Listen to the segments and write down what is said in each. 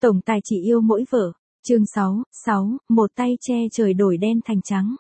Tổng tài chỉ yêu mỗi vợ. Chương 6, một tay che trời đổi đen thành trắng.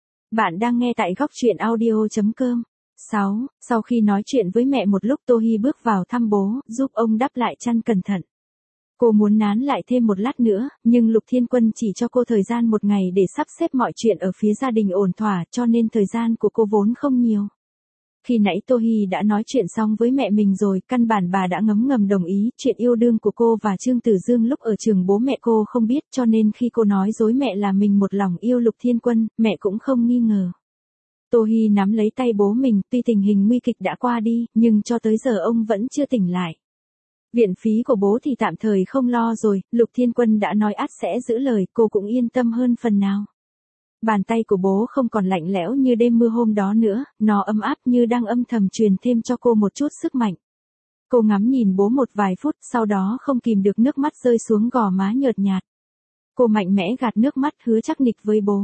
Bạn đang nghe tại góc truyện audio.com. 6. Sau khi nói chuyện với mẹ một lúc, Tô Hi bước vào thăm bố, giúp ông đắp lại chăn cẩn thận. Cô muốn nán lại thêm một lát nữa, nhưng Lục Thiên Quân chỉ cho cô thời gian một ngày để sắp xếp mọi chuyện ở phía gia đình ổn thỏa, cho nên thời gian của cô vốn không nhiều. Khi nãy Tô Hi đã nói chuyện xong với mẹ mình rồi, căn bản bà đã ngấm ngầm đồng ý. Chuyện yêu đương của cô và Trương Tử Dương lúc ở trường bố mẹ cô không biết, cho nên khi cô nói dối mẹ là mình một lòng yêu Lục Thiên Quân, mẹ cũng không nghi ngờ. Tô Hi nắm lấy tay bố mình, tuy tình hình nguy kịch đã qua đi, nhưng cho tới giờ ông vẫn chưa tỉnh lại. Viện phí của bố thì tạm thời không lo rồi, Lục Thiên Quân đã nói ắt sẽ giữ lời, cô cũng yên tâm hơn phần nào. Bàn tay của bố không còn lạnh lẽo như đêm mưa hôm đó nữa, nó ấm áp như đang âm thầm truyền thêm cho cô một chút sức mạnh. Cô ngắm nhìn bố một vài phút, sau đó không kìm được nước mắt rơi xuống gò má nhợt nhạt. Cô mạnh mẽ gạt nước mắt, hứa chắc nịch với bố.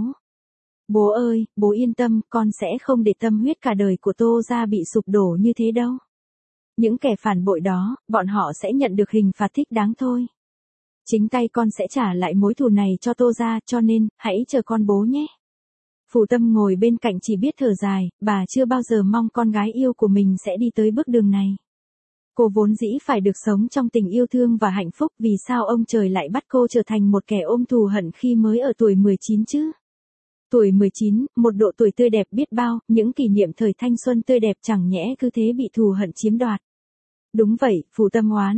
Bố ơi, bố yên tâm, con sẽ không để tâm huyết cả đời của Tô gia bị sụp đổ như thế đâu. Những kẻ phản bội đó, bọn họ sẽ nhận được hình phạt thích đáng thôi. Chính tay con sẽ trả lại mối thù này cho Tô gia, cho nên, hãy chờ con bố nhé. Phù Tâm ngồi bên cạnh chỉ biết thở dài, bà chưa bao giờ mong con gái yêu của mình sẽ đi tới bước đường này. Cô vốn dĩ phải được sống trong tình yêu thương và hạnh phúc, vì sao ông trời lại bắt cô trở thành một kẻ ôm thù hận khi mới ở tuổi 19 chứ? Tuổi 19, một độ tuổi tươi đẹp biết bao, những kỷ niệm thời thanh xuân tươi đẹp chẳng nhẽ cứ thế bị thù hận chiếm đoạt. Đúng vậy, Phù Tâm oán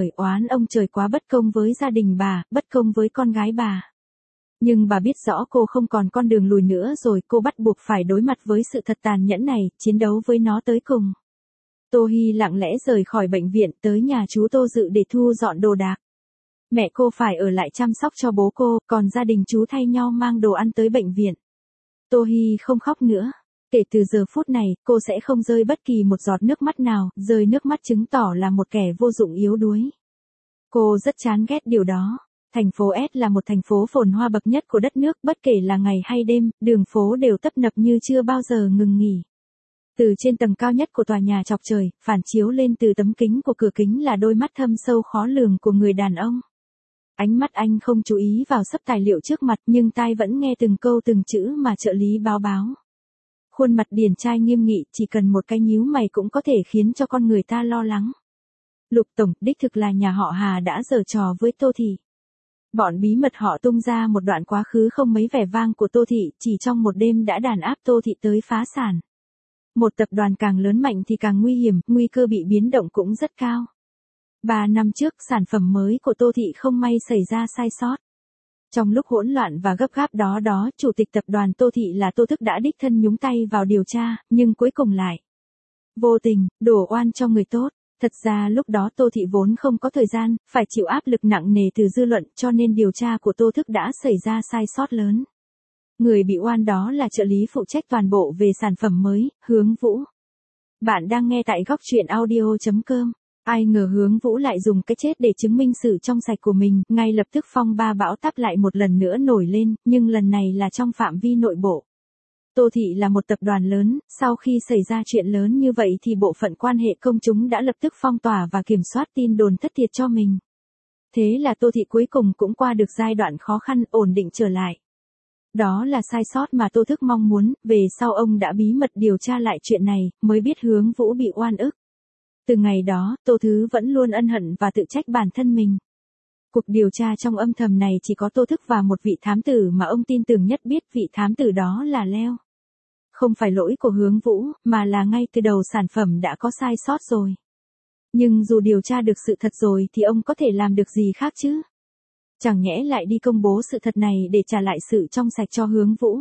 ông trời quá bất công với gia đình bà, bất công với con gái bà. Nhưng bà biết rõ cô không còn con đường lùi nữa rồi, cô bắt buộc phải đối mặt với sự thật tàn nhẫn này, chiến đấu với nó tới cùng. Tô Hi lặng lẽ rời khỏi bệnh viện tới nhà chú Tô Dự để thu dọn đồ đạc. Mẹ cô phải ở lại chăm sóc cho bố cô, còn gia đình chú thay nhau mang đồ ăn tới bệnh viện. Tô Hi không khóc nữa. Kể từ giờ phút này, cô sẽ không rơi bất kỳ một giọt nước mắt nào, rơi nước mắt chứng tỏ là một kẻ vô dụng yếu đuối. Cô rất chán ghét điều đó. Thành phố S là một thành phố phồn hoa bậc nhất của đất nước, bất kể là ngày hay đêm, đường phố đều tấp nập như chưa bao giờ ngừng nghỉ. Từ trên tầng cao nhất của tòa nhà chọc trời, phản chiếu lên từ tấm kính của cửa kính là đôi mắt thâm sâu khó lường của người đàn ông. Ánh mắt anh không chú ý vào sấp tài liệu trước mặt, nhưng tai vẫn nghe từng câu từng chữ mà trợ lý báo. Khuôn mặt điển trai nghiêm nghị, chỉ cần một cái nhíu mày cũng có thể khiến cho con người ta lo lắng. Lục tổng, đích thực là nhà họ Hà đã giở trò với Tô Thị. Bọn bí mật họ tung ra một đoạn quá khứ không mấy vẻ vang của Tô Thị, chỉ trong một đêm đã đàn áp Tô Thị tới phá sản. Một tập đoàn càng lớn mạnh thì càng nguy hiểm, nguy cơ bị biến động cũng rất cao. 3 năm trước, sản phẩm mới của Tô Thị không may xảy ra sai sót. Trong lúc hỗn loạn và gấp gáp đó, chủ tịch tập đoàn Tô Thị là Tô Thức đã đích thân nhúng tay vào điều tra, nhưng cuối cùng lại vô tình, đổ oan cho người tốt. Thật ra lúc đó Tô Thị vốn không có thời gian, phải chịu áp lực nặng nề từ dư luận, cho nên điều tra của Tô Thức đã xảy ra sai sót lớn. Người bị oan đó là trợ lý phụ trách toàn bộ về sản phẩm mới, Hướng Vũ. Bạn đang nghe tại góc truyện audio.com. Ai ngờ Hướng Vũ lại dùng cái chết để chứng minh sự trong sạch của mình, ngay lập tức phong ba bão táp lại một lần nữa nổi lên, nhưng lần này là trong phạm vi nội bộ. Tô Thị là một tập đoàn lớn, sau khi xảy ra chuyện lớn như vậy thì bộ phận quan hệ công chúng đã lập tức phong tỏa và kiểm soát tin đồn thất thiệt cho mình. Thế là Tô Thị cuối cùng cũng qua được giai đoạn khó khăn, ổn định trở lại. Đó là sai sót mà Tô Thức mong muốn, về sau ông đã bí mật điều tra lại chuyện này, mới biết Hướng Vũ bị oan ức. Từ ngày đó, Tô Thứ vẫn luôn ân hận và tự trách bản thân mình. Cuộc điều tra trong âm thầm này chỉ có Tô Thức và một vị thám tử mà ông tin tưởng nhất biết, vị thám tử đó là Leo. Không phải lỗi của Hướng Vũ, mà là ngay từ đầu sản phẩm đã có sai sót rồi. Nhưng dù điều tra được sự thật rồi thì ông có thể làm được gì khác chứ? Chẳng nhẽ lại đi công bố sự thật này để trả lại sự trong sạch cho Hướng Vũ.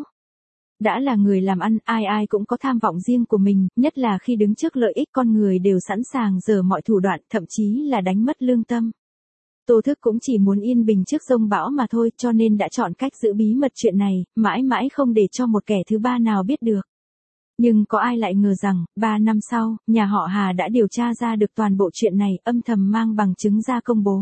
Đã là người làm ăn, ai cũng có tham vọng riêng của mình, nhất là khi đứng trước lợi ích con người đều sẵn sàng giở mọi thủ đoạn, thậm chí là đánh mất lương tâm. Tô Thức cũng chỉ muốn yên bình trước giông bão mà thôi, cho nên đã chọn cách giữ bí mật chuyện này, mãi mãi không để cho một kẻ thứ ba nào biết được. Nhưng có ai lại ngờ rằng, 3 năm sau, nhà họ Hà đã điều tra ra được toàn bộ chuyện này, âm thầm mang bằng chứng ra công bố.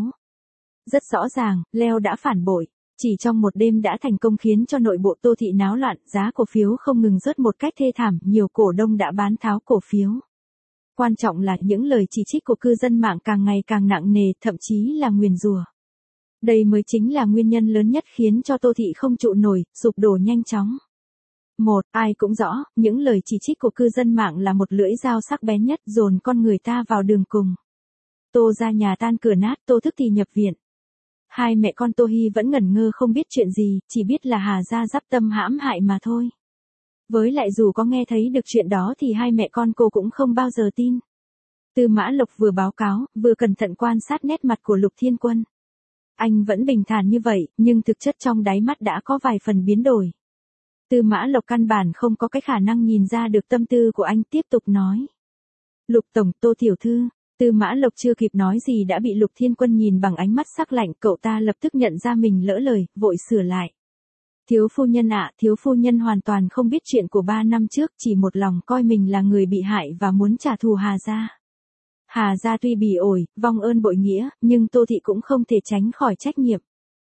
Rất rõ ràng, Leo đã phản bội. Chỉ trong một đêm đã thành công khiến cho nội bộ Tô Thị náo loạn, giá cổ phiếu không ngừng rớt một cách thê thảm, nhiều cổ đông đã bán tháo cổ phiếu. Quan trọng là những lời chỉ trích của cư dân mạng càng ngày càng nặng nề, thậm chí là nguyền rủa. Đây mới chính là nguyên nhân lớn nhất khiến cho Tô Thị không trụ nổi, sụp đổ nhanh chóng. Một, ai cũng rõ, những lời chỉ trích của cư dân mạng là một lưỡi dao sắc bén nhất dồn con người ta vào đường cùng. Tô ra nhà tan cửa nát, Tô Thức thì nhập viện. Hai mẹ con Tô Hi vẫn ngẩn ngơ không biết chuyện gì, chỉ biết là Hà gia giáp tâm hãm hại mà thôi. Với lại dù có nghe thấy được chuyện đó thì hai mẹ con cô cũng không bao giờ tin. Tư Mã Lộc vừa báo cáo, vừa cẩn thận quan sát nét mặt của Lục Thiên Quân. Anh vẫn bình thản như vậy, nhưng thực chất trong đáy mắt đã có vài phần biến đổi. Tư Mã Lộc căn bản không có cái khả năng nhìn ra được tâm tư của anh, tiếp tục nói. Lục tổng, Tô tiểu thư. Tư Mã Lộc chưa kịp nói gì đã bị Lục Thiên Quân nhìn bằng ánh mắt sắc lạnh, cậu ta lập tức nhận ra mình lỡ lời, vội sửa lại. Thiếu phu nhân ạ, thiếu phu nhân hoàn toàn không biết chuyện của 3 năm trước, chỉ một lòng coi mình là người bị hại và muốn trả thù Hà gia. Hà gia tuy bỉ ổi, vong ơn bội nghĩa, nhưng Tô Thị cũng không thể tránh khỏi trách nhiệm.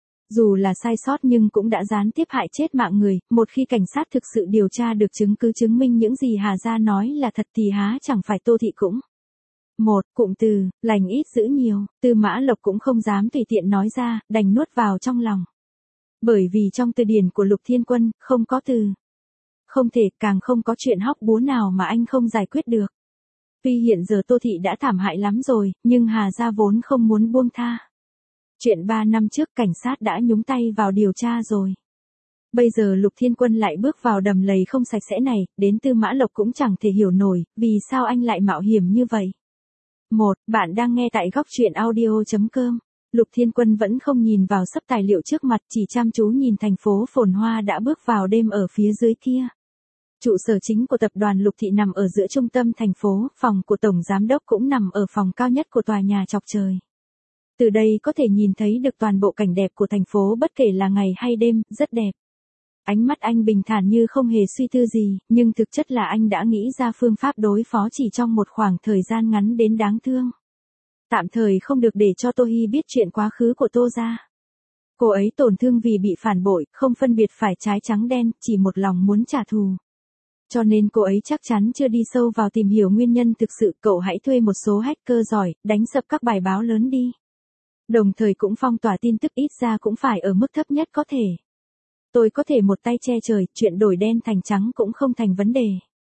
Dù là sai sót nhưng cũng đã gián tiếp hại chết mạng người, một khi cảnh sát thực sự điều tra được chứng cứ chứng minh những gì Hà gia nói là thật thì há chẳng phải Tô Thị cũng. Một, cụm từ, lành ít dữ nhiều, Tư Mã Lộc cũng không dám tùy tiện nói ra, đành nuốt vào trong lòng. Bởi vì trong từ điển của Lục Thiên Quân, không có từ. Không thể, càng không có chuyện hóc búa nào mà anh không giải quyết được. Tuy hiện giờ Tô Thị đã thảm hại lắm rồi, nhưng Hà gia vốn không muốn buông tha. Chuyện 3 năm trước cảnh sát đã nhúng tay vào điều tra rồi. Bây giờ Lục Thiên Quân lại bước vào đầm lầy không sạch sẽ này, đến Tư Mã Lộc cũng chẳng thể hiểu nổi, vì sao anh lại mạo hiểm như vậy. Một, bạn đang nghe tại góc truyện audio.com. Lục Thiên Quân vẫn không nhìn vào sấp tài liệu trước mặt, chỉ chăm chú nhìn thành phố phồn hoa đã bước vào đêm ở phía dưới kia. Trụ sở chính của tập đoàn Lục Thị nằm ở giữa trung tâm thành phố, phòng của Tổng Giám đốc cũng nằm ở phòng cao nhất của tòa nhà chọc trời. Từ đây có thể nhìn thấy được toàn bộ cảnh đẹp của thành phố bất kể là ngày hay đêm, rất đẹp. Ánh mắt anh bình thản như không hề suy tư gì, nhưng thực chất là anh đã nghĩ ra phương pháp đối phó chỉ trong một khoảng thời gian ngắn đến đáng thương. Tạm thời không được để cho Tô Hi biết chuyện quá khứ của Tô gia. Cô ấy tổn thương vì bị phản bội, không phân biệt phải trái trắng đen, chỉ một lòng muốn trả thù. Cho nên cô ấy chắc chắn chưa đi sâu vào tìm hiểu nguyên nhân thực sự, cậu hãy thuê một số hacker giỏi, đánh sập các bài báo lớn đi. Đồng thời cũng phong tỏa tin tức, ít ra cũng phải ở mức thấp nhất có thể. Tôi có thể một tay che trời, chuyện đổi đen thành trắng cũng không thành vấn đề.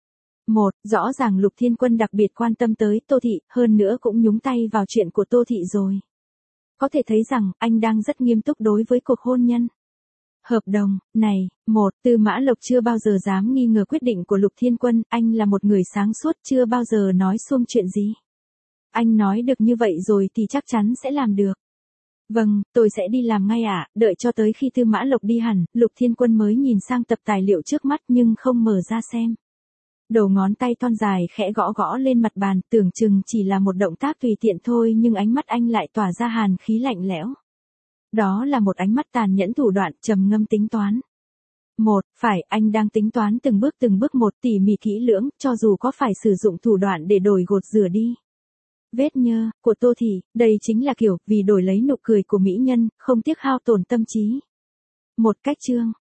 Một, rõ ràng Lục Thiên Quân đặc biệt quan tâm tới Tô Thị, hơn nữa cũng nhúng tay vào chuyện của Tô Thị rồi. Có thể thấy rằng, anh đang rất nghiêm túc đối với cuộc hôn nhân. Hợp đồng, này, một, Tư Mã Lộc chưa bao giờ dám nghi ngờ quyết định của Lục Thiên Quân, anh là một người sáng suốt chưa bao giờ nói xuông chuyện gì. Anh nói được như vậy rồi thì chắc chắn sẽ làm được. Vâng, tôi sẽ đi làm ngay ạ, đợi cho tới khi Tư Mã Lộc đi hẳn, Lục Thiên Quân mới nhìn sang tập tài liệu trước mắt nhưng không mở ra xem. Đầu ngón tay thon dài khẽ gõ gõ lên mặt bàn, tưởng chừng chỉ là một động tác tùy tiện thôi nhưng ánh mắt anh lại tỏa ra hàn khí lạnh lẽo. Đó là một ánh mắt tàn nhẫn thủ đoạn, trầm ngâm tính toán. Một, phải, anh đang tính toán từng bước một, tỉ mỉ kỹ lưỡng, cho dù có phải sử dụng thủ đoạn để đổi gột rửa đi vết nhơ của Tô Thị, đây chính là kiểu vì đổi lấy nụ cười của mỹ nhân, không tiếc hao tổn tâm trí. Một cách chương